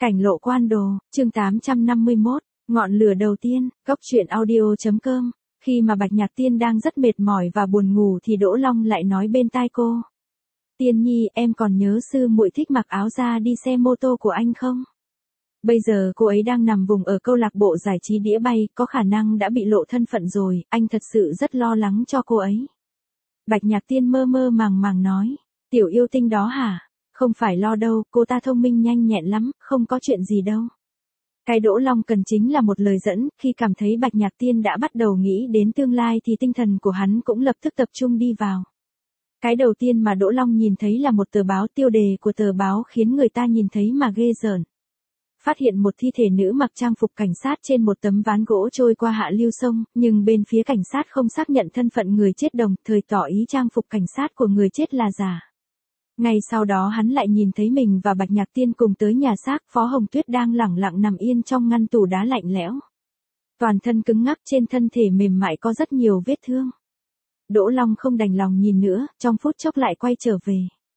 Cảnh lộ quan đồ, chương 851, ngọn lửa đầu tiên, góc truyện audio.com. Khi mà Bạch Nhạc Tiên đang rất mệt mỏi và buồn ngủ thì Đỗ Long lại nói bên tai cô. Tiên nhi, em còn nhớ sư muội thích mặc áo da đi xe mô tô của anh không? Bây giờ cô ấy đang nằm vùng ở câu lạc bộ giải trí đĩa bay, có khả năng đã bị lộ thân phận rồi, anh thật sự rất lo lắng cho cô ấy. Bạch Nhạc Tiên mơ mơ màng màng nói, tiểu yêu tinh đó hả? Không phải lo đâu, cô ta thông minh nhanh nhẹn lắm, không có chuyện gì đâu. Cái Đỗ Long cần chính là một lời dẫn, khi cảm thấy Bạch Nhạc Tiên đã bắt đầu nghĩ đến tương lai thì tinh thần của hắn cũng lập tức tập trung đi vào. Cái đầu tiên mà Đỗ Long nhìn thấy là một tờ báo, tiêu đề của tờ báo khiến người ta nhìn thấy mà ghê rợn. Phát hiện một thi thể nữ mặc trang phục cảnh sát trên một tấm ván gỗ trôi qua hạ lưu sông, nhưng bên phía cảnh sát không xác nhận thân phận người chết, đồng thời tỏ ý trang phục cảnh sát của người chết là giả. Ngay sau đó hắn lại nhìn thấy mình và Bạch Nhạc Tiên cùng tới nhà xác, Phó Hồng Tuyết đang lẳng lặng nằm yên trong ngăn tủ đá lạnh lẽo. Toàn thân cứng ngắc, trên thân thể mềm mại có rất nhiều vết thương. Đỗ Long không đành lòng nhìn nữa, trong phút chốc lại quay trở về.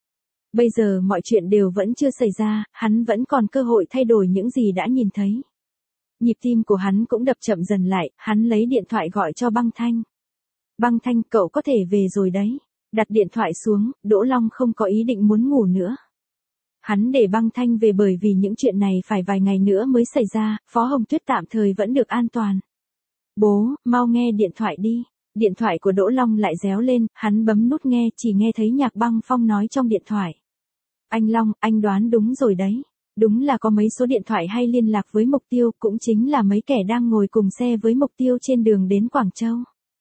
Bây giờ mọi chuyện đều vẫn chưa xảy ra, hắn vẫn còn cơ hội thay đổi những gì đã nhìn thấy. Nhịp tim của hắn cũng đập chậm dần lại, hắn lấy điện thoại gọi cho Băng Thanh. Băng Thanh, cậu có thể về rồi đấy. Đặt điện thoại xuống, Đỗ Long không có ý định muốn ngủ nữa. Hắn để Băng Thanh về bởi vì những chuyện này phải vài ngày nữa mới xảy ra, Phó Hồng Tuyết tạm thời vẫn được an toàn. Bố, mau nghe điện thoại đi. Điện thoại của Đỗ Long lại réo lên, hắn bấm nút nghe, chỉ nghe thấy Nhạc Băng Phong nói trong điện thoại. Anh Long, anh đoán đúng rồi đấy. Đúng là có mấy số điện thoại hay liên lạc với mục tiêu, cũng chính là mấy kẻ đang ngồi cùng xe với mục tiêu trên đường đến Quảng Châu.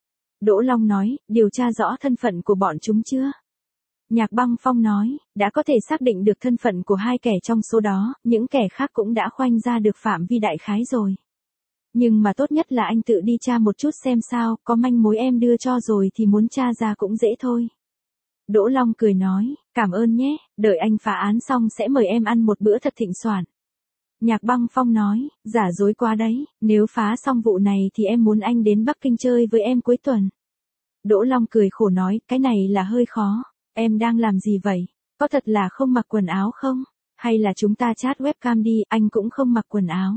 Đỗ Long nói, điều tra rõ thân phận của bọn chúng chưa? Nhạc Băng Phong nói, đã có thể xác định được thân phận của hai kẻ trong số đó, những kẻ khác cũng đã khoanh ra được phạm vi đại khái rồi. Nhưng mà tốt nhất là anh tự đi tra một chút xem sao, có manh mối em đưa cho rồi thì muốn tra ra cũng dễ thôi. Đỗ Long cười nói, cảm ơn nhé, đợi anh phá án xong sẽ mời em ăn một bữa thật thịnh soạn. Nhạc Băng Phong nói, giả dối quá đấy, nếu phá xong vụ này thì em muốn anh đến Bắc Kinh chơi với em cuối tuần. Đỗ Long cười khổ nói, cái này là hơi khó, em đang làm gì vậy? Có thật là không mặc quần áo không? Hay là chúng ta chat webcam đi, anh cũng không mặc quần áo.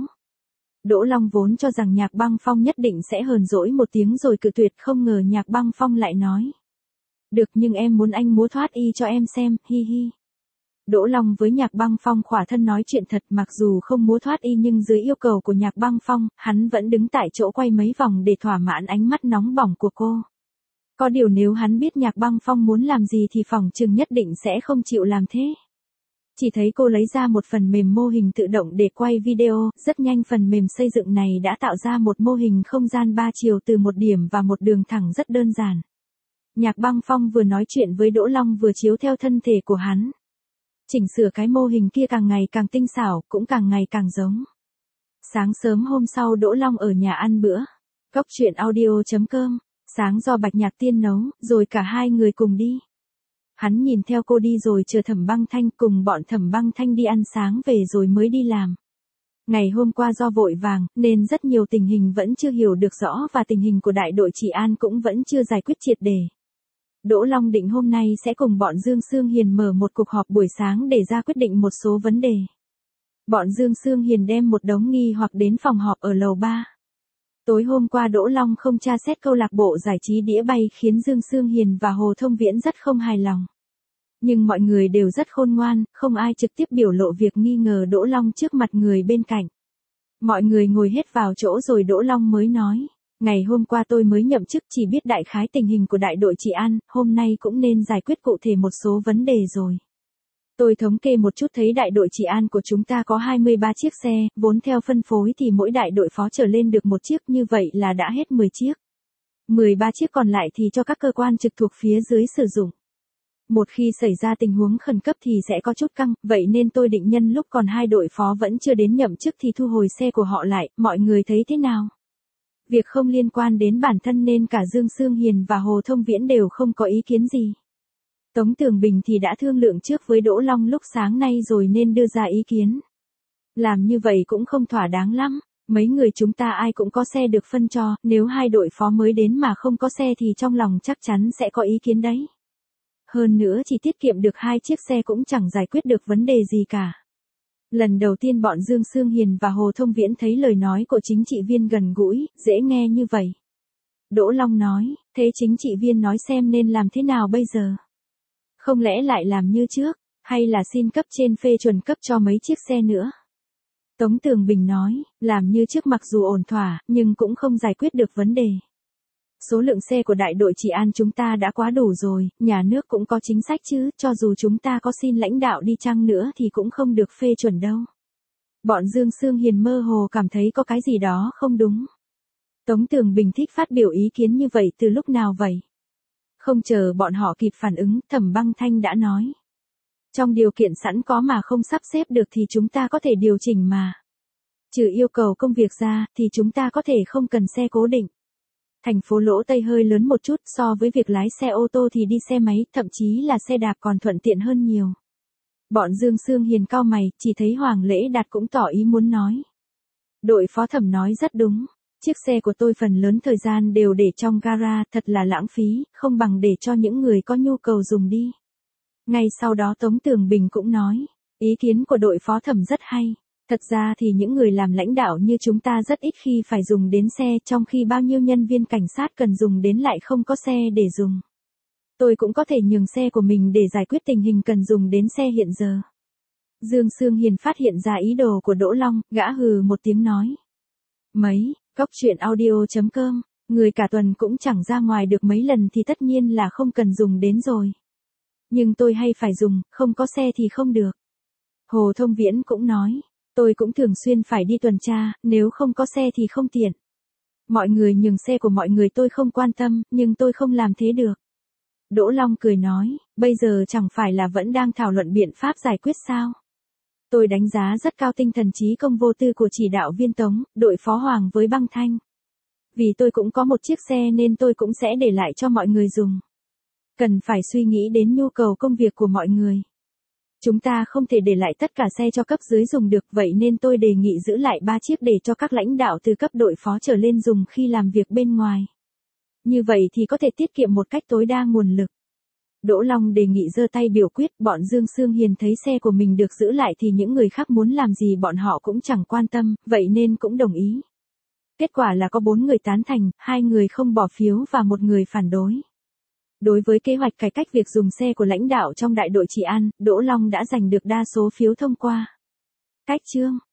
Đỗ Long vốn cho rằng Nhạc Băng Phong nhất định sẽ hờn dỗi một tiếng rồi cự tuyệt, không ngờ Nhạc Băng Phong lại nói. Được, nhưng em muốn anh múa thoát y cho em xem, hi hi. Đỗ Long với Nhạc Băng Phong khỏa thân nói chuyện thật, mặc dù không múa thoát y nhưng dưới yêu cầu của Nhạc Băng Phong, hắn vẫn đứng tại chỗ quay mấy vòng để thỏa mãn ánh mắt nóng bỏng của cô. Có điều nếu hắn biết Nhạc Băng Phong muốn làm gì thì phỏng chừng nhất định sẽ không chịu làm thế. Chỉ thấy cô lấy ra một phần mềm mô hình tự động để quay video, rất nhanh phần mềm xây dựng này đã tạo ra một mô hình không gian 3 chiều từ một điểm và một đường thẳng rất đơn giản. Nhạc Băng Phong vừa nói chuyện với Đỗ Long vừa chiếu theo thân thể của hắn. Chỉnh sửa cái mô hình kia càng ngày càng tinh xảo, cũng càng ngày càng giống. Sáng sớm hôm sau Đỗ Long ở nhà ăn bữa. Góc truyện audio.com. Sáng do Bạch Nhạc Tiên nấu, rồi cả hai người cùng đi. Hắn nhìn theo cô đi rồi chờ Thẩm Băng Thanh, cùng bọn Thẩm Băng Thanh đi ăn sáng về rồi mới đi làm. Ngày hôm qua do vội vàng, nên rất nhiều tình hình vẫn chưa hiểu được rõ và tình hình của đại đội Trị An cũng vẫn chưa giải quyết triệt để. Đỗ Long định hôm nay sẽ cùng bọn Dương Xương Hiền mở một cuộc họp buổi sáng để ra quyết định một số vấn đề. Bọn Dương Xương Hiền đem một đống nghi hoặc đến phòng họp ở lầu 3. Tối hôm qua Đỗ Long không tra xét câu lạc bộ giải trí đĩa bay khiến Dương Xương Hiền và Hồ Thông Viễn rất không hài lòng. Nhưng mọi người đều rất khôn ngoan, không ai trực tiếp biểu lộ việc nghi ngờ Đỗ Long trước mặt người bên cạnh. Mọi người ngồi hết vào chỗ rồi Đỗ Long mới nói. Ngày hôm qua tôi mới nhậm chức, chỉ biết đại khái tình hình của đại đội Trị An, hôm nay cũng nên giải quyết cụ thể một số vấn đề rồi. Tôi thống kê một chút thấy đại đội Trị An của chúng ta có 23 chiếc xe, vốn theo phân phối thì mỗi đại đội phó trở lên được một chiếc, như vậy là đã hết 10 chiếc. 13 chiếc còn lại thì cho các cơ quan trực thuộc phía dưới sử dụng. Một khi xảy ra tình huống khẩn cấp thì sẽ có chút căng, vậy nên tôi định nhân lúc còn hai đội phó vẫn chưa đến nhậm chức thì thu hồi xe của họ lại, mọi người thấy thế nào? Việc không liên quan đến bản thân nên cả Dương Xương Hiền và Hồ Thông Viễn đều không có ý kiến gì. Tống Tường Bình thì đã thương lượng trước với Đỗ Long lúc sáng nay rồi nên đưa ra ý kiến. Làm như vậy cũng không thỏa đáng lắm, mấy người chúng ta ai cũng có xe được phân cho, nếu hai đội phó mới đến mà không có xe thì trong lòng chắc chắn sẽ có ý kiến đấy. Hơn nữa chỉ tiết kiệm được 2 chiếc xe cũng chẳng giải quyết được vấn đề gì cả. Lần đầu tiên bọn Dương Xương Hiền và Hồ Thông Viễn thấy lời nói của chính trị viên gần gũi, dễ nghe như vậy. Đỗ Long nói, thế chính trị viên nói xem nên làm thế nào bây giờ? Không lẽ lại làm như trước, hay là xin cấp trên phê chuẩn cấp cho mấy chiếc xe nữa? Tống Tường Bình nói, làm như trước mặc dù ổn thỏa, nhưng cũng không giải quyết được vấn đề. Số lượng xe của đại đội trị an chúng ta đã quá đủ rồi, nhà nước cũng có chính sách chứ, cho dù chúng ta có xin lãnh đạo đi chăng nữa thì cũng không được phê chuẩn đâu. Bọn Dương Xương Hiền mơ hồ cảm thấy có cái gì đó không đúng. Tống Tường Bình thích phát biểu ý kiến như vậy từ lúc nào vậy? Không chờ bọn họ kịp phản ứng, Thẩm Băng Thanh đã nói. Trong điều kiện sẵn có mà không sắp xếp được thì chúng ta có thể điều chỉnh mà. Trừ yêu cầu công việc ra, thì chúng ta có thể không cần xe cố định. Thành phố Lỗ Tây hơi lớn một chút, so với việc lái xe ô tô thì đi xe máy, thậm chí là xe đạp còn thuận tiện hơn nhiều. Bọn Dương Xương Hiền cau mày, chỉ thấy Hoàng Lễ Đạt cũng tỏ ý muốn nói. Đội phó Thẩm nói rất đúng. Chiếc xe của tôi phần lớn thời gian đều để trong gara, thật là lãng phí, không bằng để cho những người có nhu cầu dùng đi. Ngay sau đó Tống Tường Bình cũng nói, ý kiến của đội phó Thẩm rất hay. Thật ra thì những người làm lãnh đạo như chúng ta rất ít khi phải dùng đến xe, trong khi bao nhiêu nhân viên cảnh sát cần dùng đến lại không có xe để dùng. Tôi cũng có thể nhường xe của mình để giải quyết tình hình cần dùng đến xe hiện giờ. Dương Xương Hiền phát hiện ra ý đồ của Đỗ Long, gã hừ một tiếng nói. Mấy, Cóc Truyện Audio.com, người cả tuần cũng chẳng ra ngoài được mấy lần thì tất nhiên là không cần dùng đến rồi. Nhưng tôi hay phải dùng, không có xe thì không được. Hồ Thông Viễn cũng nói, tôi cũng thường xuyên phải đi tuần tra, nếu không có xe thì không tiện. Mọi người nhường xe của mọi người tôi không quan tâm, nhưng tôi không làm thế được. Đỗ Long cười nói, bây giờ chẳng phải là vẫn đang thảo luận biện pháp giải quyết sao? Tôi đánh giá rất cao tinh thần trí công vô tư của chỉ đạo viên Tống, đội phó Hoàng với Băng Thanh. Vì tôi cũng có một chiếc xe nên tôi cũng sẽ để lại cho mọi người dùng. Cần phải suy nghĩ đến nhu cầu công việc của mọi người. Chúng ta không thể để lại tất cả xe cho cấp dưới dùng được, vậy nên tôi đề nghị giữ lại 3 chiếc để cho các lãnh đạo từ cấp đội phó trở lên dùng khi làm việc bên ngoài. Như vậy thì có thể tiết kiệm một cách tối đa nguồn lực. Đỗ Long đề nghị giơ tay biểu quyết, bọn Dương Xương Hiền thấy xe của mình được giữ lại thì những người khác muốn làm gì bọn họ cũng chẳng quan tâm, vậy nên cũng đồng ý. Kết quả là có 4 người tán thành, 2 người không bỏ phiếu và 1 người phản đối. Đối với kế hoạch cải cách việc dùng xe của lãnh đạo trong đại đội trị an, Đỗ Long đã giành được đa số phiếu thông qua. Cách chương